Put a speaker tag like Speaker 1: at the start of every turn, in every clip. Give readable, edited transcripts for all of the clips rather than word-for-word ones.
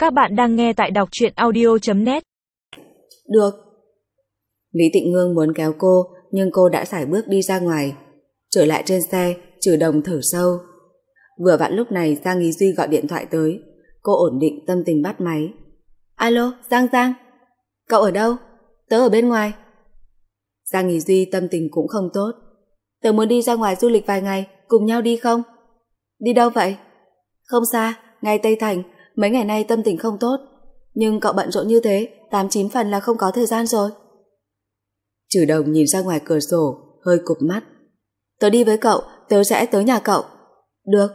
Speaker 1: Các bạn đang nghe tại đọc truyện audio.net.
Speaker 2: Được. Lý Tịnh Ngương muốn kéo cô, nhưng cô đã sải bước đi ra ngoài. Trở lại trên xe, Trừ Đồng thở sâu. Vừa vặn lúc này Giang Ý Duy gọi điện thoại tới. Cô ổn định tâm tình bắt máy. Alo, Giang. Cậu ở đâu? Tớ ở bên ngoài. Giang Ý Duy tâm tình cũng không tốt. Tớ muốn đi ra ngoài du lịch vài ngày, cùng nhau đi không? Đi đâu vậy? Không xa, ngay Tây Thành. Mấy ngày nay tâm tình không tốt. Nhưng cậu bận rộn như thế, 8-9 phần là không có thời gian rồi. Trừ Đồng nhìn ra ngoài cửa sổ, hơi cụp mắt. Tớ đi với cậu, tớ sẽ tới nhà cậu. Được.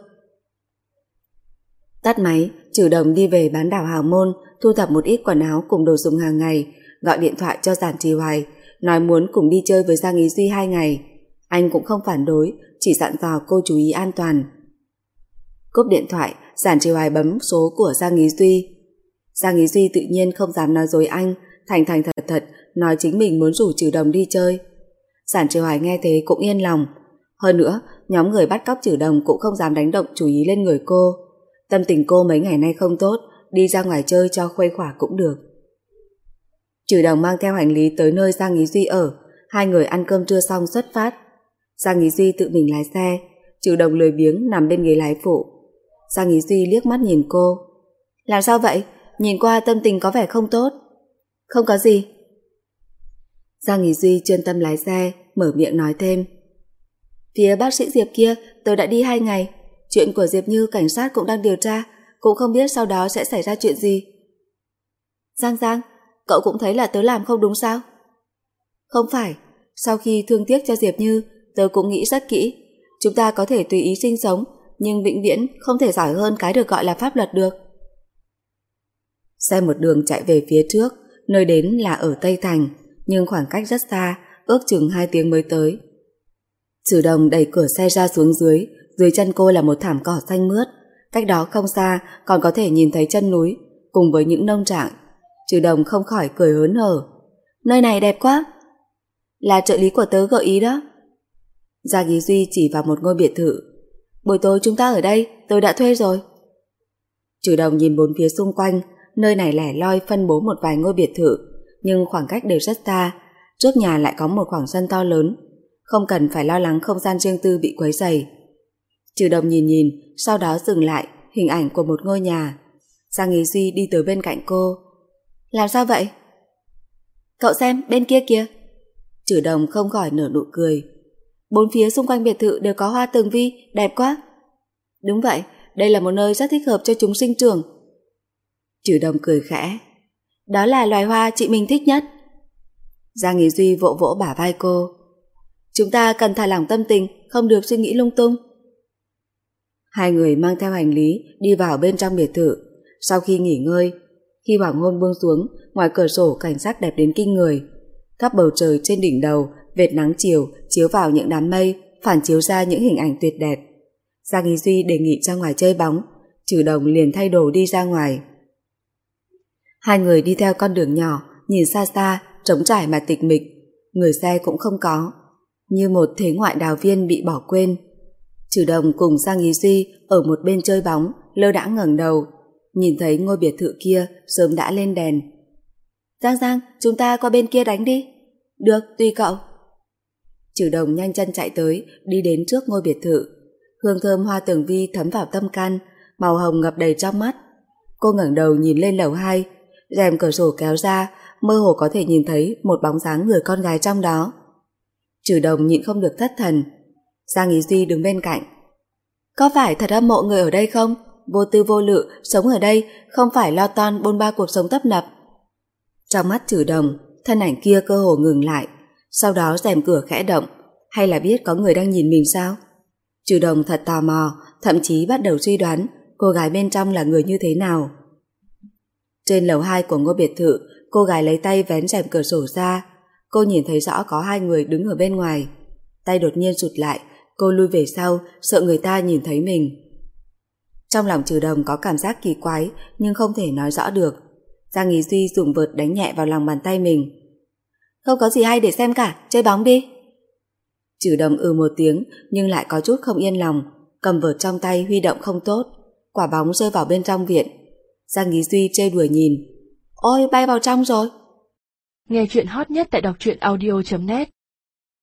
Speaker 2: Tắt máy, Trừ Đồng đi về bán đảo Hào Môn, thu thập một ít quần áo cùng đồ dùng hàng ngày, gọi điện thoại cho Giản Trì Hoài, nói muốn cùng đi chơi với Giang Ý Duy 2 ngày. Anh cũng không phản đối, chỉ dặn dò cô chú ý an toàn. Cúp điện thoại, Giản Trì Hoài bấm số của Giang Ý Duy. Giang Ý Duy tự nhiên không dám nói dối anh, thành thật nói chính mình muốn rủ Trừ Đồng đi chơi. Giản Trì Hoài nghe thế cũng yên lòng. Hơn nữa, nhóm người bắt cóc Trừ Đồng cũng không dám đánh động chú ý lên người cô. Tâm tình cô mấy ngày nay không tốt, đi ra ngoài chơi cho khuây khỏa cũng được. Trừ Đồng mang theo hành lý tới nơi Giang Ý Duy ở, hai người ăn cơm trưa xong xuất phát. Giang Ý Duy tự mình lái xe, Trừ Đồng lười biếng nằm bên ghế lái phụ. Giang Ý Duy liếc mắt nhìn cô. Làm sao vậy? Nhìn qua tâm tình có vẻ không tốt. Không có gì. Giang Ý Duy chuyên tâm lái xe, mở miệng nói thêm. Phía bác sĩ Diệp kia, tôi đã đi 2 ngày. Chuyện của Diệp Như cảnh sát cũng đang điều tra, cũng không biết sau đó sẽ xảy ra chuyện gì. Giang, cậu cũng thấy là tớ làm không đúng sao? Không phải, sau khi thương tiếc cho Diệp Như, tớ cũng nghĩ rất kỹ. Chúng ta có thể tùy ý sinh sống, nhưng vĩnh viễn không thể giỏi hơn cái được gọi là pháp luật được. Xe một đường chạy về phía trước, nơi đến là ở Tây Thành, nhưng khoảng cách rất xa, ước chừng 2 tiếng mới tới. Trừ Đồng đẩy cửa xe ra xuống dưới chân cô là một thảm cỏ xanh mướt, cách đó không xa còn có thể nhìn thấy chân núi, cùng với những nông trại. Trừ Đồng không khỏi cười hớn hở. Nơi này đẹp quá. Là trợ lý của tớ gợi ý đó. Giang Ý Duy chỉ vào một ngôi biệt thự. Buổi tối chúng ta ở đây, tôi đã thuê rồi. Trừ Đồng nhìn bốn phía xung quanh, nơi này lẻ loi phân bố một vài ngôi biệt thự, nhưng khoảng cách đều rất xa. Trước nhà lại có một khoảng sân to lớn, không cần phải lo lắng không gian riêng tư bị quấy rầy. Trừ Đồng nhìn, sau đó dừng lại hình ảnh của một ngôi nhà. Giang Ý Duy đi tới bên cạnh cô. Làm sao vậy? Cậu xem, bên kia kìa. Trừ Đồng không khỏi nở nụ cười. Bốn phía xung quanh biệt thự đều có hoa tường vi, đẹp quá. Đúng vậy, đây là một nơi rất thích hợp cho chúng sinh trưởng. Trừ Đồng cười khẽ. Đó là loài hoa chị mình thích nhất. Giang Ý Duy vỗ vỗ bả vai cô. Chúng ta cần thả lỏng tâm tình, không được suy nghĩ lung tung. Hai người mang theo hành lý đi vào bên trong biệt thự. Sau khi nghỉ ngơi, khi hoàng hôn buông xuống, ngoài cửa sổ cảnh sắc đẹp đến kinh người. Khắp bầu trời trên đỉnh đầu, vệt nắng chiều chiếu vào những đám mây, phản chiếu ra những hình ảnh tuyệt đẹp. Giang Ý Duy đề nghị ra ngoài chơi bóng, Trừ Đồng liền thay đồ đi ra ngoài. Hai người đi theo con đường nhỏ, nhìn xa xa, trống trải mà tịch mịch, người xe cũng không có, như một thế ngoại đào viên bị bỏ quên. Trừ Đồng cùng Giang Ý Duy ở một bên chơi bóng, lơ đãng ngẩng đầu, nhìn thấy ngôi biệt thự kia sớm đã lên đèn. Giang, chúng ta qua bên kia đánh đi. Được, tùy cậu. Trừ Đồng nhanh chân chạy tới, đi đến trước ngôi biệt thự. Hương thơm hoa tường vi thấm vào tâm can, màu hồng ngập đầy trong mắt. Cô ngẩng đầu nhìn lên lầu 2, rèm cửa sổ kéo ra, mơ hồ có thể nhìn thấy một bóng dáng người con gái trong đó. Trừ Đồng nhịn không được thất thần. Giang Ý Duy đứng bên cạnh. Có phải thật hâm mộ người ở đây không? Vô tư vô lự, sống ở đây, không phải lo toan bôn ba cuộc sống tấp nập. Trong mắt Trừ Đồng, thân ảnh kia cơ hồ ngừng lại, sau đó rèm cửa khẽ động, hay là biết có người đang nhìn mình sao? Trừ Đồng thật tò mò, thậm chí bắt đầu suy đoán cô gái bên trong là người như thế nào. Trên lầu 2 của ngôi biệt thự, cô gái lấy tay vén rèm cửa sổ ra. Cô nhìn thấy rõ có 2 người đứng ở bên ngoài. Tay đột nhiên rụt lại, cô lui về sau, sợ người ta nhìn thấy mình. Trong lòng Trừ Đồng có cảm giác kỳ quái, nhưng không thể nói rõ được. Giang Ý Duy dùng vợt đánh nhẹ vào lòng bàn tay mình. Không có gì hay để xem cả, chơi bóng đi. Trừ Đồng một tiếng, nhưng lại có chút không yên lòng, cầm vợt trong tay huy động không tốt, quả bóng rơi vào bên trong viện. Giang Ý Duy chê đùa nhìn. Ôi bay vào trong rồi.
Speaker 1: Nghe chuyện hot nhất tại đọc truyện audio.net